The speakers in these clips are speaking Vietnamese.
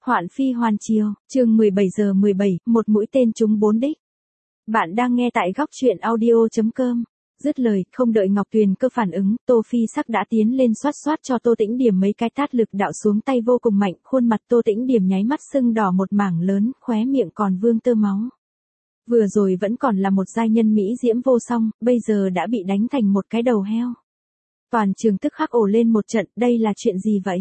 Hoạn phi hoàn chiều, chương 17 giờ 17, một mũi tên trúng 4 đích. Bạn đang nghe tại góc truyện audio.com. Dứt lời, không đợi Ngọc Tuyền Cơ phản ứng, Tô Phi Sắc đã tiến lên xoát xoát cho Tô Tĩnh Điểm mấy cái tát lực đạo xuống tay vô cùng mạnh, khuôn mặt Tô Tĩnh Điểm nháy mắt sưng đỏ một mảng lớn, khóe miệng còn vương tơ máu. Vừa rồi vẫn còn là một giai nhân mỹ diễm vô song, bây giờ đã bị đánh thành một cái đầu heo. Toàn trường tức khắc ồ lên một trận, đây là chuyện gì vậy?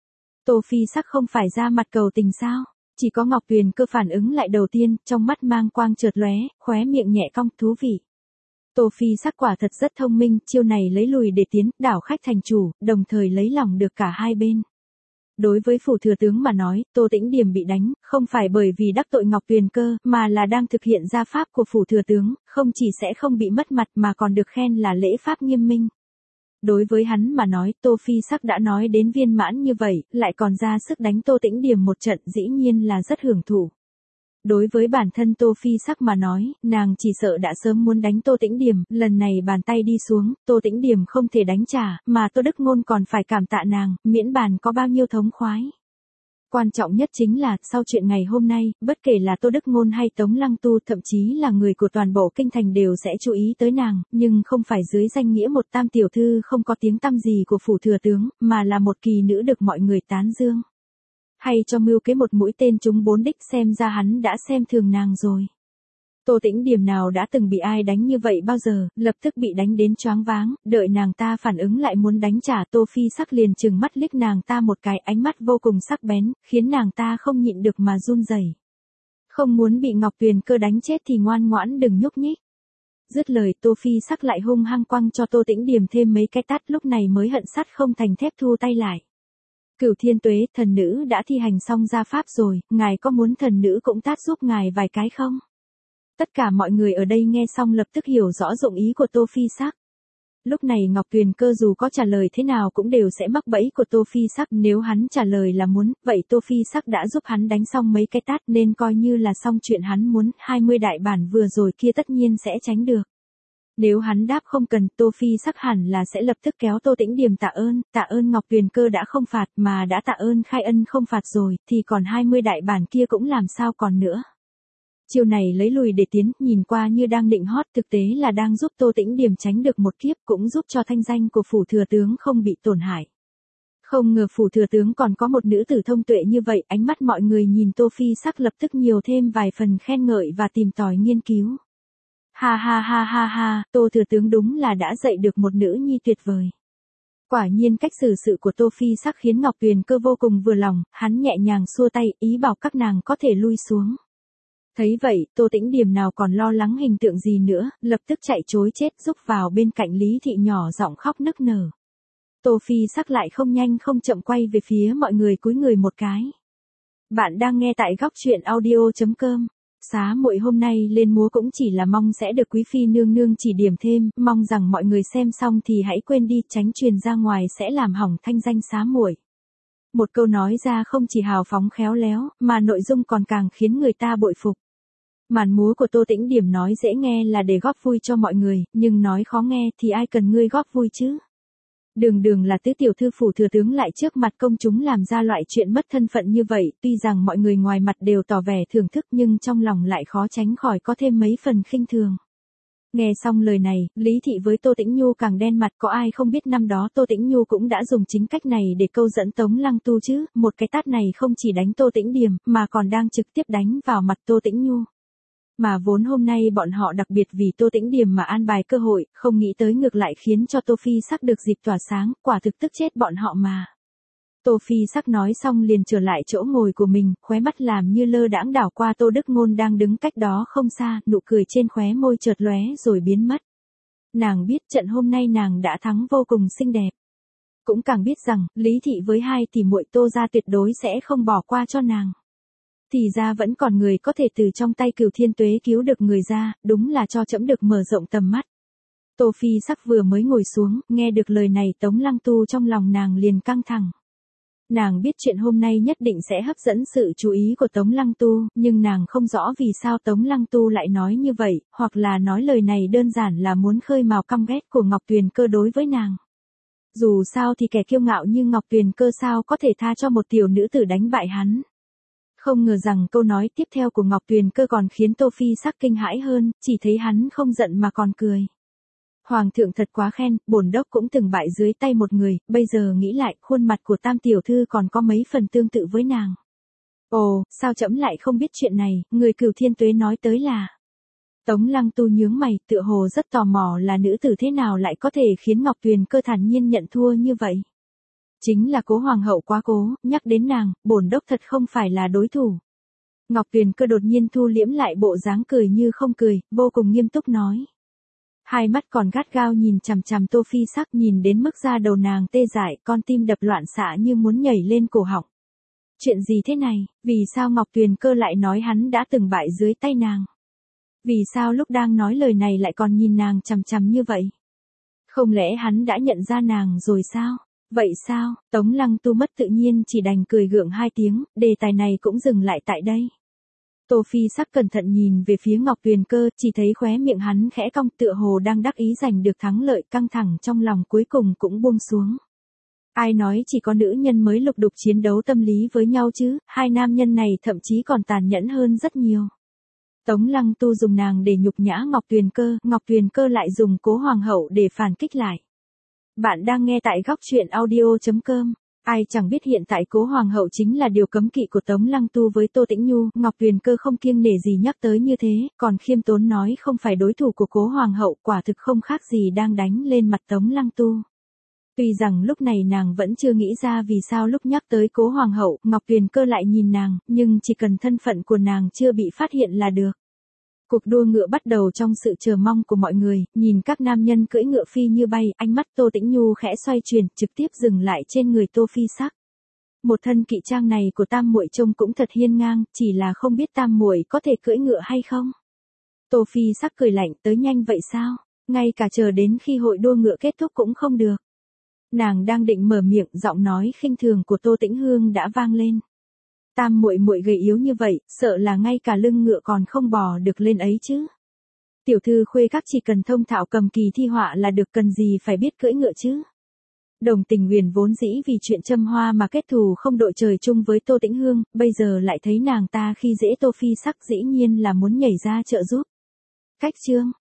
Tô Phi Sắc không phải ra mặt cầu tình sao? Chỉ có Ngọc Tuyền Cơ phản ứng lại đầu tiên, trong mắt mang quang chợt lóe, khóe miệng nhẹ cong, thú vị. Tô Phi Sắc quả thật rất thông minh, chiêu này lấy lùi để tiến, đảo khách thành chủ, đồng thời lấy lòng được cả hai bên. Đối với phủ thừa tướng mà nói, Tô Tĩnh Điểm bị đánh, không phải bởi vì đắc tội Ngọc Tuyền Cơ, mà là đang thực hiện gia pháp của phủ thừa tướng, không chỉ sẽ không bị mất mặt mà còn được khen là lễ pháp nghiêm minh. Đối với hắn mà nói, Tô Phi Sắc đã nói đến viên mãn như vậy, lại còn ra sức đánh Tô Tĩnh Điểm một trận, dĩ nhiên là rất hưởng thụ. Đối với bản thân Tô Phi Sắc mà nói, nàng chỉ sợ đã sớm muốn đánh Tô Tĩnh Điểm, lần này bàn tay đi xuống, Tô Tĩnh Điểm không thể đánh trả, mà Tô Đức Ngôn còn phải cảm tạ nàng, miễn bàn có bao nhiêu thống khoái. Quan trọng nhất chính là, sau chuyện ngày hôm nay, bất kể là Tô Đức Ngôn hay Tống Lăng Tu, thậm chí là người của toàn bộ kinh thành đều sẽ chú ý tới nàng, nhưng không phải dưới danh nghĩa một tam tiểu thư không có tiếng tăm gì của phủ thừa tướng, mà là một kỳ nữ được mọi người tán dương. Hay cho mưu kế một mũi tên trúng 4 đích, xem ra hắn đã xem thường nàng rồi. Tô Tĩnh Điểm nào đã từng bị ai đánh như vậy bao giờ, lập tức bị đánh đến choáng váng, đợi nàng ta phản ứng lại muốn đánh trả, Tô Phi Sắc liền trừng mắt liếc nàng ta một cái, ánh mắt vô cùng sắc bén, khiến nàng ta không nhịn được mà run rẩy. Không muốn bị Ngọc Tuyền Cơ đánh chết thì ngoan ngoãn đừng nhúc nhích. Dứt lời, Tô Phi Sắc lại hung hăng quăng cho Tô Tĩnh Điểm thêm mấy cái tát, lúc này mới hận sắt không thành thép thu tay lại. Cửu Thiên Tuế, thần nữ đã thi hành xong gia pháp rồi, ngài có muốn thần nữ cũng tát giúp ngài vài cái không? Tất cả mọi người ở đây nghe xong lập tức hiểu rõ dụng ý của Tô Phi Sắc. Lúc này Ngọc Tuyền Cơ dù có trả lời thế nào cũng đều sẽ mắc bẫy của Tô Phi Sắc, nếu hắn trả lời là muốn, vậy Tô Phi Sắc đã giúp hắn đánh xong mấy cái tát nên coi như là xong chuyện hắn muốn, 20 đại bản vừa rồi kia tất nhiên sẽ tránh được. Nếu hắn đáp không cần, Tô Phi Sắc hẳn là sẽ lập tức kéo Tô Tĩnh Điểm tạ ơn Ngọc Tuyền Cơ đã không phạt mà đã tạ ơn khai ân không phạt rồi, thì còn 20 đại bản kia cũng làm sao còn nữa. Chiêu này lấy lùi để tiến, nhìn qua như đang định hót, thực tế là đang giúp Tô Tĩnh Điểm tránh được một kiếp, cũng giúp cho thanh danh của phủ thừa tướng không bị tổn hại. Không ngờ phủ thừa tướng còn có một nữ tử thông tuệ như vậy, ánh mắt mọi người nhìn Tô Phi Sắc lập tức nhiều thêm vài phần khen ngợi và tìm tòi nghiên cứu. Ha ha ha ha ha, Tô thừa tướng đúng là đã dạy được một nữ nhi tuyệt vời. Quả nhiên cách xử sự của Tô Phi Sắc khiến Ngọc Tuyền Cơ vô cùng vừa lòng, hắn nhẹ nhàng xua tay, ý bảo các nàng có thể lui xuống. Thấy vậy, Tô Tĩnh Điểm nào còn lo lắng hình tượng gì nữa, lập tức chạy trối chết rúc vào bên cạnh Lý Thị nhỏ giọng khóc nức nở. Tô Phi Sắc lại không nhanh không chậm quay về phía mọi người cúi người một cái. Bạn đang nghe tại góc truyện audio.com. Xá muội hôm nay lên múa cũng chỉ là mong sẽ được quý phi nương nương chỉ điểm thêm, mong rằng mọi người xem xong thì hãy quên đi, tránh truyền ra ngoài sẽ làm hỏng thanh danh xá muội. Một câu nói ra không chỉ hào phóng khéo léo, mà nội dung còn càng khiến người ta bội phục. Màn múa của Tô Tĩnh Điểm nói dễ nghe là để góp vui cho mọi người, nhưng nói khó nghe thì ai cần ngươi góp vui chứ? Đường là tứ tiểu thư phủ thừa tướng lại trước mặt công chúng làm ra loại chuyện mất thân phận như vậy, tuy rằng mọi người ngoài mặt đều tỏ vẻ thưởng thức nhưng trong lòng lại khó tránh khỏi có thêm mấy phần khinh thường. Nghe xong lời này, Lý Thị với Tô Tĩnh Nhu càng đen mặt, có ai không biết năm đó Tô Tĩnh Nhu cũng đã dùng chính cách này để câu dẫn Tống Lăng Tu chứ, một cái tát này không chỉ đánh Tô Tĩnh Điểm, mà còn đang trực tiếp đánh vào mặt Tô Tĩnh Nhu. Mà vốn hôm nay bọn họ đặc biệt vì Tô Tĩnh Điểm mà an bài cơ hội, không nghĩ tới ngược lại khiến cho Tô Phi Sắc được dịp tỏa sáng, quả thực tức chết bọn họ mà. Tô Phi Sắc nói xong liền trở lại chỗ ngồi của mình, khóe mắt làm như lơ đãng đảo qua Tô Đức Ngôn đang đứng cách đó không xa, nụ cười trên khóe môi chợt lóe rồi biến mất. Nàng biết trận hôm nay nàng đã thắng vô cùng xinh đẹp. Cũng càng biết rằng, Lý Thị với hai tỷ muội Tô gia tuyệt đối sẽ không bỏ qua cho nàng. Thì ra vẫn còn người có thể từ trong tay Cửu Thiên Tuế cứu được người ra, đúng là cho trẫm được mở rộng tầm mắt. Tô Phi Sắc vừa mới ngồi xuống, nghe được lời này Tống Lăng Tu trong lòng nàng liền căng thẳng. Nàng biết chuyện hôm nay nhất định sẽ hấp dẫn sự chú ý của Tống Lăng Tu, nhưng nàng không rõ vì sao Tống Lăng Tu lại nói như vậy, hoặc là nói lời này đơn giản là muốn khơi mào căm ghét của Ngọc Tuyền Cơ đối với nàng. Dù sao thì kẻ kiêu ngạo như Ngọc Tuyền Cơ sao có thể tha cho một tiểu nữ tử đánh bại hắn. Không ngờ rằng câu nói tiếp theo của Ngọc Tuyền Cơ còn khiến Tô Phi Sắc kinh hãi hơn, chỉ thấy hắn không giận mà còn cười. Hoàng thượng thật quá khen, bổn đốc cũng từng bại dưới tay một người, bây giờ nghĩ lại, khuôn mặt của Tam tiểu thư còn có mấy phần tương tự với nàng. Ồ, sao trẫm lại không biết chuyện này, người Cửu Thiên Tuế nói tới là. Tống Lăng Tu nhướng mày, tựa hồ rất tò mò là nữ tử thế nào lại có thể khiến Ngọc Tuyền Cơ thản nhiên nhận thua như vậy. Chính là Cố hoàng hậu quá cố, nhắc đến nàng, bổn đốc thật không phải là đối thủ. Ngọc Tuyền Cơ đột nhiên thu liễm lại bộ dáng cười như không cười, vô cùng nghiêm túc nói. Hai mắt còn gắt gao nhìn chằm chằm Tô Phi Sắc, nhìn đến mức da đầu nàng tê dại, con tim đập loạn xạ như muốn nhảy lên cổ họng. Chuyện gì thế này, vì sao Ngọc Tuyền Cơ lại nói hắn đã từng bại dưới tay nàng? Vì sao lúc đang nói lời này lại còn nhìn nàng chằm chằm như vậy? Không lẽ hắn đã nhận ra nàng rồi sao? Vậy sao? Tống Lăng Tu mất tự nhiên chỉ đành cười gượng hai tiếng, đề tài này cũng dừng lại tại đây. Tô Phi Sắc cẩn thận nhìn về phía Ngọc Tuyền Cơ, chỉ thấy khóe miệng hắn khẽ cong, tựa hồ đang đắc ý giành được thắng lợi, căng thẳng trong lòng cuối cùng cũng buông xuống. Ai nói chỉ có nữ nhân mới lục đục chiến đấu tâm lý với nhau chứ, hai nam nhân này thậm chí còn tàn nhẫn hơn rất nhiều. Tống Lăng Tu dùng nàng để nhục nhã Ngọc Tuyền Cơ lại dùng Cố hoàng hậu để phản kích lại. Bạn đang nghe tại góc truyện audio.com. Ai chẳng biết hiện tại Cố hoàng hậu chính là điều cấm kỵ của Tống Lăng Tu với Tô Tĩnh Nhu, Ngọc Tuyền Cơ không kiêng nể gì nhắc tới như thế, còn khiêm tốn nói không phải đối thủ của Cố hoàng hậu, quả thực không khác gì đang đánh lên mặt Tống Lăng Tu. Tuy rằng lúc này nàng vẫn chưa nghĩ ra vì sao lúc nhắc tới Cố hoàng hậu, Ngọc Tuyền Cơ lại nhìn nàng, nhưng chỉ cần thân phận của nàng chưa bị phát hiện là được. Cuộc đua ngựa bắt đầu trong sự chờ mong của mọi người, nhìn các nam nhân cưỡi ngựa phi như bay, ánh mắt Tô Tĩnh Nhu khẽ xoay chuyển, trực tiếp dừng lại trên người Tô Phi Sắc. Một thân kỵ trang này của Tam muội trông cũng thật hiên ngang, chỉ là không biết Tam muội có thể cưỡi ngựa hay không. Tô Phi Sắc cười lạnh, tới nhanh vậy sao? Ngay cả chờ đến khi hội đua ngựa kết thúc cũng không được. Nàng đang định mở miệng, giọng nói khinh thường của Tô Tĩnh Hương đã vang lên. Tam muội muội gầy yếu như vậy, sợ là ngay cả lưng ngựa còn không bò được lên ấy chứ. Tiểu thư Khuê Các chỉ cần thông thạo cầm kỳ thi họa là được, cần gì phải biết cưỡi ngựa chứ. Đồng Tình Huyền vốn dĩ vì chuyện châm hoa mà kết thù không đội trời chung với Tô Tĩnh Hương, bây giờ lại thấy nàng ta khi dễ Tô Phi Sắc, dĩ nhiên là muốn nhảy ra trợ giúp. Cách chương